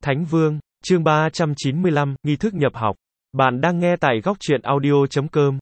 Thánh Vương, chương 395, nghi thức nhập học. Bạn đang nghe tại góc truyện audio.com.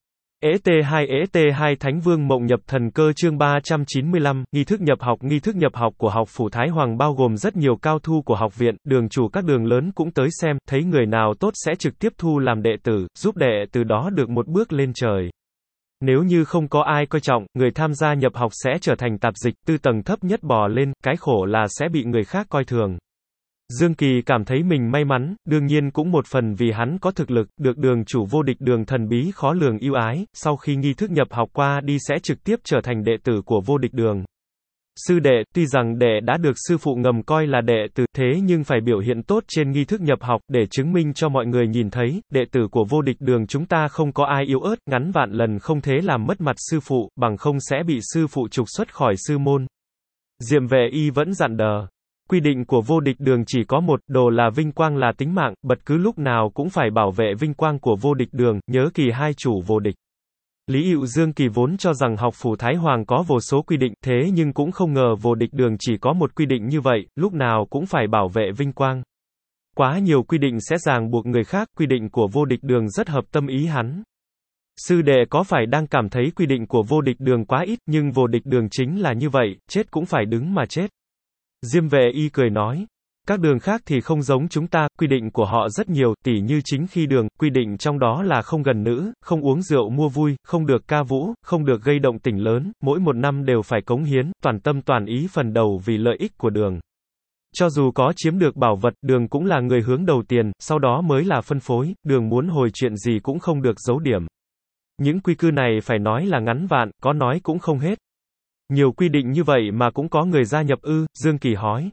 ET2 Thánh Vương Mộng Nhập Thần Cơ chương 395, nghi thức nhập học của học phủ Thái Hoàng bao gồm rất nhiều cao thu của học viện, đường chủ các đường lớn cũng tới xem, thấy người nào tốt sẽ trực tiếp thu làm đệ tử, giúp đệ từ đó được một bước lên trời. Nếu như không có ai coi trọng, người tham gia nhập học sẽ trở thành tạp dịch, từ tầng thấp nhất bò lên, cái khổ là sẽ bị người khác coi thường. Dương Kỳ cảm thấy mình may mắn, đương nhiên cũng một phần vì hắn có thực lực, được đường chủ vô địch đường thần bí khó lường ưu ái, sau khi nghi thức nhập học qua đi sẽ trực tiếp trở thành đệ tử của vô địch đường. Sư đệ, tuy rằng đệ đã được sư phụ ngầm coi là đệ tử, thế nhưng phải biểu hiện tốt trên nghi thức nhập học, để chứng minh cho mọi người nhìn thấy, đệ tử của vô địch đường chúng ta không có ai yếu ớt, ngắn vạn lần không thế làm mất mặt sư phụ, bằng không sẽ bị sư phụ trục xuất khỏi sư môn. Diệm Vệ Y vẫn dặn đờ. Quy định của vô địch đường chỉ có một, đồ là vinh quang là tính mạng, bất cứ lúc nào cũng phải bảo vệ vinh quang của vô địch đường, nhớ kỳ hai chủ vô địch. Lý Hữu Dương Kỳ vốn cho rằng học phủ Thái Hoàng có vô số quy định, thế nhưng cũng không ngờ vô địch đường chỉ có một quy định như vậy, lúc nào cũng phải bảo vệ vinh quang. Quá nhiều quy định sẽ ràng buộc người khác, quy định của vô địch đường rất hợp tâm ý hắn. Sư đệ có phải đang cảm thấy quy định của vô địch đường quá ít, nhưng vô địch đường chính là như vậy, chết cũng phải đứng mà chết. Diêm Vệ Y cười nói, các đường khác thì không giống chúng ta, quy định của họ rất nhiều, tỉ như chính khi đường, quy định trong đó là không gần nữ, không uống rượu mua vui, không được ca vũ, không được gây động tĩnh lớn, mỗi một năm đều phải cống hiến, toàn tâm toàn ý phần đầu vì lợi ích của đường. Cho dù có chiếm được bảo vật, đường cũng là người hướng đầu tiền, sau đó mới là phân phối, đường muốn hồi chuyện gì cũng không được giấu điểm. Những quy cư này phải nói là ngắn vạn, có nói cũng không hết. Nhiều quy định như vậy mà cũng có người gia nhập ư, Dương Kỳ hỏi.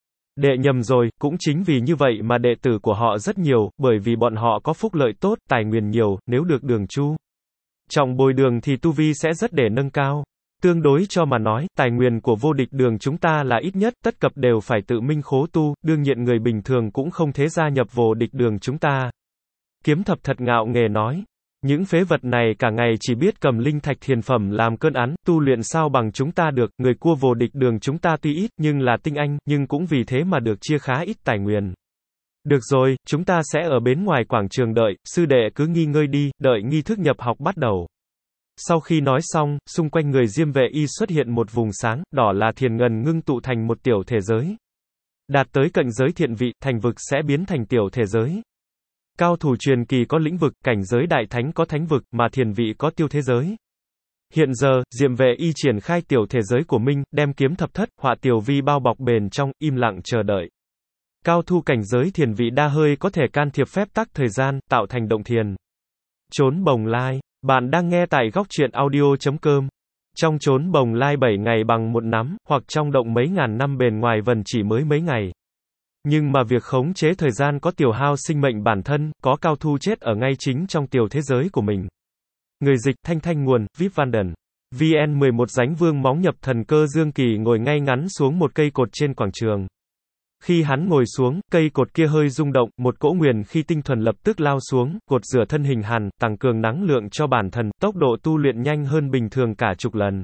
Đệ nhầm rồi, cũng chính vì như vậy mà đệ tử của họ rất nhiều, bởi vì bọn họ có phúc lợi tốt, tài nguyên nhiều, nếu được đường chu trọng bồi đường thì tu vi sẽ rất để nâng cao. Tương đối cho mà nói, tài nguyên của vô địch đường chúng ta là ít nhất, tất cập đều phải tự minh khố tu, đương nhiên người bình thường cũng không thể gia nhập vô địch đường chúng ta. Kiếm Thập thật ngạo nghễ nói. Những phế vật này cả ngày chỉ biết cầm linh thạch thiền phẩm làm cơn án, tu luyện sao bằng chúng ta được, người cua vô địch đường chúng ta tuy ít, nhưng là tinh anh, nhưng cũng vì thế mà được chia khá ít tài nguyên. Được rồi, chúng ta sẽ ở bên ngoài quảng trường đợi, sư đệ cứ nghỉ ngơi đi, đợi nghi thức nhập học bắt đầu. Sau khi nói xong, xung quanh người Diêm Vệ Y xuất hiện một vùng sáng, đỏ là thiền ngân ngưng tụ thành một tiểu thể giới. Đạt tới cạnh giới thiện vị, thành vực sẽ biến thành tiểu thể giới. Cao thủ truyền kỳ có lĩnh vực, cảnh giới đại thánh có thánh vực, mà thiền vị có tiêu thế giới. Hiện giờ, Diệm Vệ Y triển khai tiểu thể giới của mình, đem kiếm thập thất, họa tiểu vi bao bọc bền trong, im lặng chờ đợi. Cao thu cảnh giới thiền vị đa hơi có thể can thiệp phép tắc thời gian, tạo thành động thiền. Chốn bồng lai, bạn đang nghe tại góc truyện audio.com. Trong chốn bồng lai 7 ngày bằng một nắm, hoặc trong động mấy ngàn năm bền ngoài vần chỉ mới mấy ngày. Nhưng mà việc khống chế thời gian có tiêu hao sinh mệnh bản thân, có cao thu chết ở ngay chính trong tiểu thế giới của mình. Người dịch, Thanh nguồn, Vip Vanden. VN 11 Dánh Vương Móng Nhập Thần Cơ Dương Kỳ ngồi ngay ngắn xuống một cây cột trên quảng trường. Khi hắn ngồi xuống, cây cột kia hơi rung động, một cỗ nguyền khi tinh thuần lập tức lao xuống, cột rửa thân hình hàn, tăng cường năng lượng cho bản thân, tốc độ tu luyện nhanh hơn bình thường cả chục lần.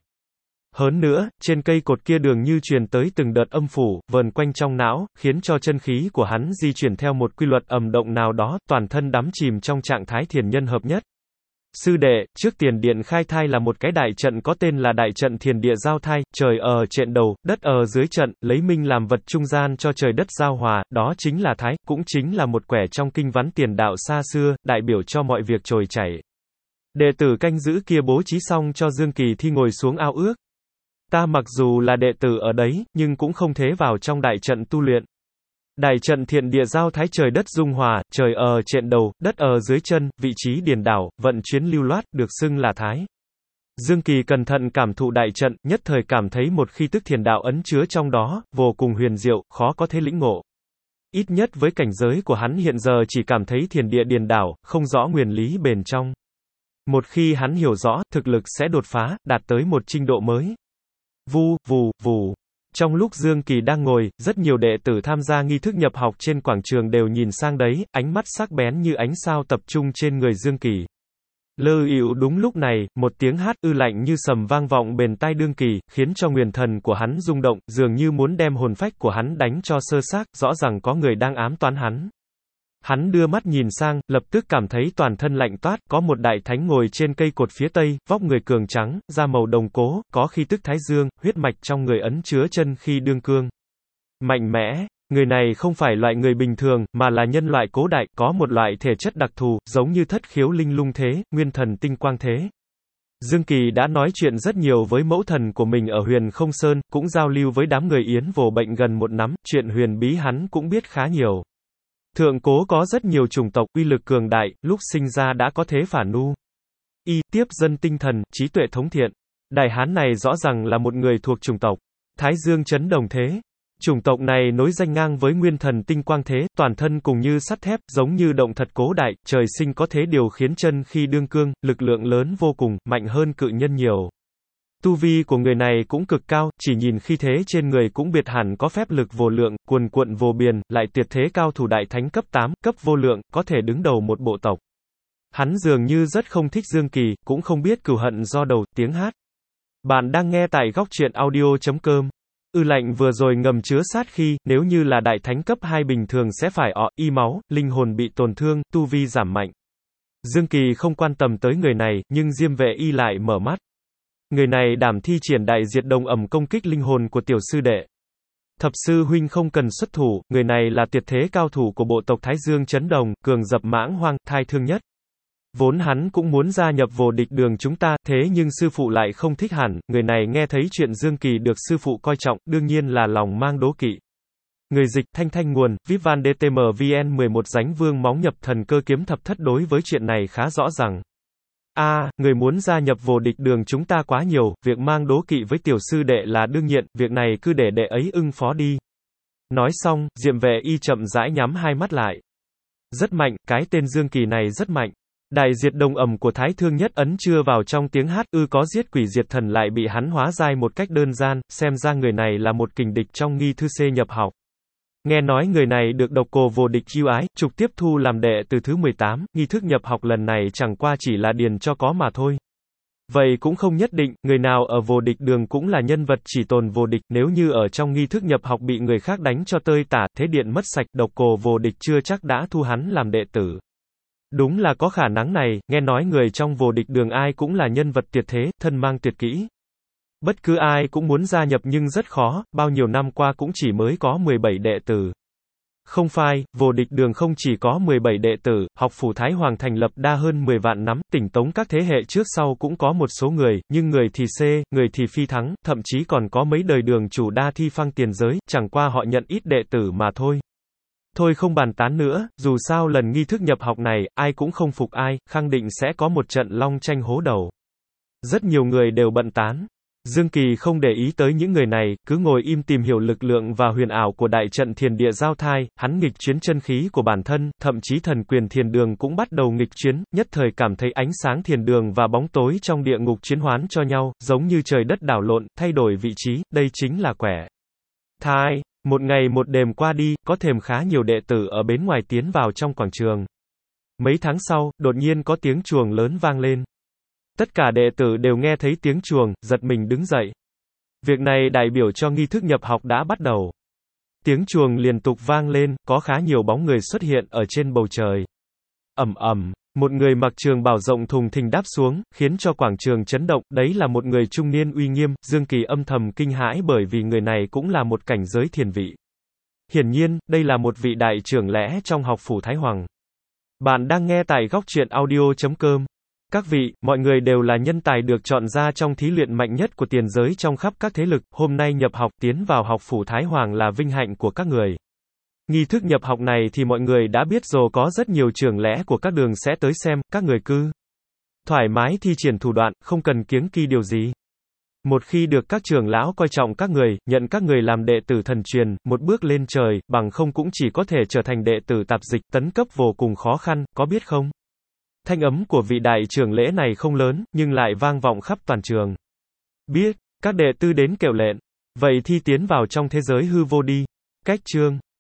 Hơn nữa, trên cây cột kia dường như truyền tới từng đợt âm phủ, vờn quanh trong não, khiến cho chân khí của hắn di chuyển theo một quy luật ầm động nào đó, toàn thân đắm chìm trong trạng thái thiền nhân hợp nhất. Sư đệ, trước tiền điện khai thai là một cái đại trận có tên là đại trận thiền địa giao thai, trời ở trên đầu, đất ở dưới trận, lấy minh làm vật trung gian cho trời đất giao hòa, đó chính là thái, cũng chính là một quẻ trong kinh văn tiền đạo xa xưa, đại biểu cho mọi việc trôi chảy. Đệ tử canh giữ kia bố trí xong cho Dương Kỳ thi ngồi xuống ao ước. Ta mặc dù là đệ tử ở đấy, nhưng cũng không thể vào trong đại trận tu luyện. Đại trận thiện địa giao thái trời đất dung hòa, trời ở trên đầu, đất ở dưới chân, vị trí điền đảo, vận chuyến lưu loát, được xưng là thái. Dương Kỳ cẩn thận cảm thụ đại trận, nhất thời cảm thấy một khí tức thiền đạo ẩn chứa trong đó, vô cùng huyền diệu, khó có thể lĩnh ngộ. Ít nhất với cảnh giới của hắn hiện giờ chỉ cảm thấy thiền địa điền đảo, không rõ nguyên lý bền trong. Một khi hắn hiểu rõ, thực lực sẽ đột phá, đạt tới một trình độ mới. Vu, vù, vù. Trong lúc Dương Kỳ đang ngồi, rất nhiều đệ tử tham gia nghi thức nhập học trên quảng trường đều nhìn sang đấy, ánh mắt sắc bén như ánh sao tập trung trên người Dương Kỳ. Lơ ịu đúng lúc này, một tiếng hát ư lạnh như sầm vang vọng bên tai Đương Kỳ, khiến cho nguyên thần của hắn rung động, dường như muốn đem hồn phách của hắn đánh cho sơ xác, rõ ràng có người đang ám toán hắn. Hắn đưa mắt nhìn sang, lập tức cảm thấy toàn thân lạnh toát, có một đại thánh ngồi trên cây cột phía tây, vóc người cường trắng, da màu đồng cố, có khí tức thái dương, huyết mạch trong người ấn chứa chân khí đương cương. Mạnh mẽ, người này không phải loại người bình thường, mà là nhân loại cố đại, có một loại thể chất đặc thù, giống như thất khiếu linh lung thế, nguyên thần tinh quang thế. Dương Kỳ đã nói chuyện rất nhiều với mẫu thần của mình ở Huyền Không Sơn, cũng giao lưu với đám người Yến Vô Bệnh gần một năm, chuyện huyền bí hắn cũng biết khá nhiều. Thượng Cố có rất nhiều chủng tộc, uy lực cường đại, lúc sinh ra đã có thế phản nu. Tiếp dân tinh thần, trí tuệ thống thiện. Đại hán này rõ ràng là một người thuộc chủng tộc Thái Dương Chấn Đồng thế. Chủng tộc này nối danh ngang với nguyên thần tinh quang thế, toàn thân cùng như sắt thép, giống như động thật cố đại, trời sinh có thế điều khiến chân khi đương cương, lực lượng lớn vô cùng, mạnh hơn cự nhân nhiều. Tu vi của người này cũng cực cao, chỉ nhìn khí thế trên người cũng biệt hẳn có phép lực vô lượng, cuồn cuộn vô biên, lại tuyệt thế cao thủ đại thánh cấp 8, cấp vô lượng, có thể đứng đầu một bộ tộc. Hắn dường như rất không thích Dương Kỳ, cũng không biết cừu hận do đầu, tiếng hát. Bạn đang nghe tại góc truyện audio.com. Lạnh vừa rồi ngầm chứa sát khí, nếu như là đại thánh cấp 2 bình thường sẽ phải y máu, linh hồn bị tổn thương, tu vi giảm mạnh. Dương Kỳ không quan tâm tới người này, nhưng Diêm Vệ Y lại mở mắt. Người này đảm thi triển đại diệt đồng ẩm công kích linh hồn của tiểu sư đệ. Thập sư huynh không cần xuất thủ, người này là tuyệt thế cao thủ của bộ tộc Thái Dương Chấn Đồng, cường dập mãng hoang, thai thương nhất. Vốn hắn cũng muốn gia nhập vô địch đường chúng ta, thế nhưng sư phụ lại không thích hẳn, người này nghe thấy chuyện Dương Kỳ được sư phụ coi trọng, đương nhiên là lòng mang đố kỵ. Người dịch, Thanh Thanh nguồn, Vipvan DTM VN 11 Dánh Vương móng nhập thần cơ kiếm thập thất đối với chuyện này khá rõ ràng. Người muốn gia nhập vô địch đường chúng ta quá nhiều, việc mang đố kỵ với tiểu sư đệ là đương nhiên, việc này cứ để đệ ấy ưng phó đi. Nói xong, Diệm Vệ Y chậm rãi nhắm hai mắt lại. Rất mạnh, cái tên Dương Kỳ này rất mạnh. Đại diệt đồng ẩm của Thái Thương Nhất ấn chưa vào trong tiếng hát, có giết quỷ diệt thần lại bị hắn hóa giai một cách đơn giản, xem ra người này là một kình địch trong nghi thư C nhập học. Nghe nói người này được độc cô vô địch chiêu ái, trục tiếp thu làm đệ từ thứ 18, nghi thức nhập học lần này chẳng qua chỉ là điền cho có mà thôi. Vậy cũng không nhất định, người nào ở vô địch đường cũng là nhân vật chỉ tồn vô địch, nếu như ở trong nghi thức nhập học bị người khác đánh cho tơi tả, thế điện mất sạch, độc cô vô địch chưa chắc đã thu hắn làm đệ tử. Đúng là có khả năng này, nghe nói người trong vô địch đường ai cũng là nhân vật tuyệt thế, thân mang tuyệt kỹ. Bất cứ ai cũng muốn gia nhập nhưng rất khó, bao nhiêu năm qua cũng chỉ mới có 17 đệ tử. Không phai, vô địch đường không chỉ có 17 đệ tử, học phủ Thái Hoàng thành lập đa hơn 10 vạn năm, tỉnh tống các thế hệ trước sau cũng có một số người, nhưng người thì C, người thì phi thắng, thậm chí còn có mấy đời đường chủ đa thi phăng tiền giới, chẳng qua họ nhận ít đệ tử mà thôi. Thôi không bàn tán nữa, dù sao lần nghi thức nhập học này, ai cũng không phục ai, khẳng định sẽ có một trận long tranh hố đầu. Rất nhiều người đều bận tán. Dương Kỳ không để ý tới những người này, cứ ngồi im tìm hiểu lực lượng và huyền ảo của đại trận thiền địa giao thai, hắn nghịch chuyến chân khí của bản thân, thậm chí thần quyền thiền đường cũng bắt đầu nghịch chuyến, nhất thời cảm thấy ánh sáng thiền đường và bóng tối trong địa ngục chuyến hoán cho nhau, giống như trời đất đảo lộn, thay đổi vị trí, đây chính là quẻ thai. Một ngày một đêm qua đi, có thêm khá nhiều đệ tử ở bên ngoài tiến vào trong quảng trường. Mấy tháng sau, đột nhiên có tiếng chuông lớn vang lên. Tất cả đệ tử đều nghe thấy tiếng chuông, giật mình đứng dậy. Việc này đại biểu cho nghi thức nhập học đã bắt đầu. Tiếng chuông liên tục vang lên, có khá nhiều bóng người xuất hiện ở trên bầu trời. Ầm ầm, một người mặc trường bào rộng thùng thình đáp xuống, khiến cho quảng trường chấn động, đấy là một người trung niên uy nghiêm, Dương Kỳ âm thầm kinh hãi bởi vì người này cũng là một cảnh giới thiền vị. Hiển nhiên, đây là một vị đại trưởng lẽ trong học phủ Thái Hoàng. Bạn đang nghe tại góc truyện audio.com. Các vị, mọi người đều là nhân tài được chọn ra trong thí luyện mạnh nhất của tiền giới trong khắp các thế lực, hôm nay nhập học tiến vào học phủ Thái Hoàng là vinh hạnh của các người. Nghi thức nhập học này thì mọi người đã biết rồi, có rất nhiều trưởng lẽ của các đường sẽ tới xem, các người cứ thoải mái thi triển thủ đoạn, không cần kiêng kỵ điều gì. Một khi được các trưởng lão coi trọng các người, nhận các người làm đệ tử thần truyền, một bước lên trời, bằng không cũng chỉ có thể trở thành đệ tử tạp dịch, tấn cấp vô cùng khó khăn, có biết không? Thanh âm của vị đại trưởng lễ này không lớn, nhưng lại vang vọng khắp toàn trường. Biết, các đệ tử đến kèo lệnh. Vậy thi tiến vào trong thế giới hư vô đi. Cách chương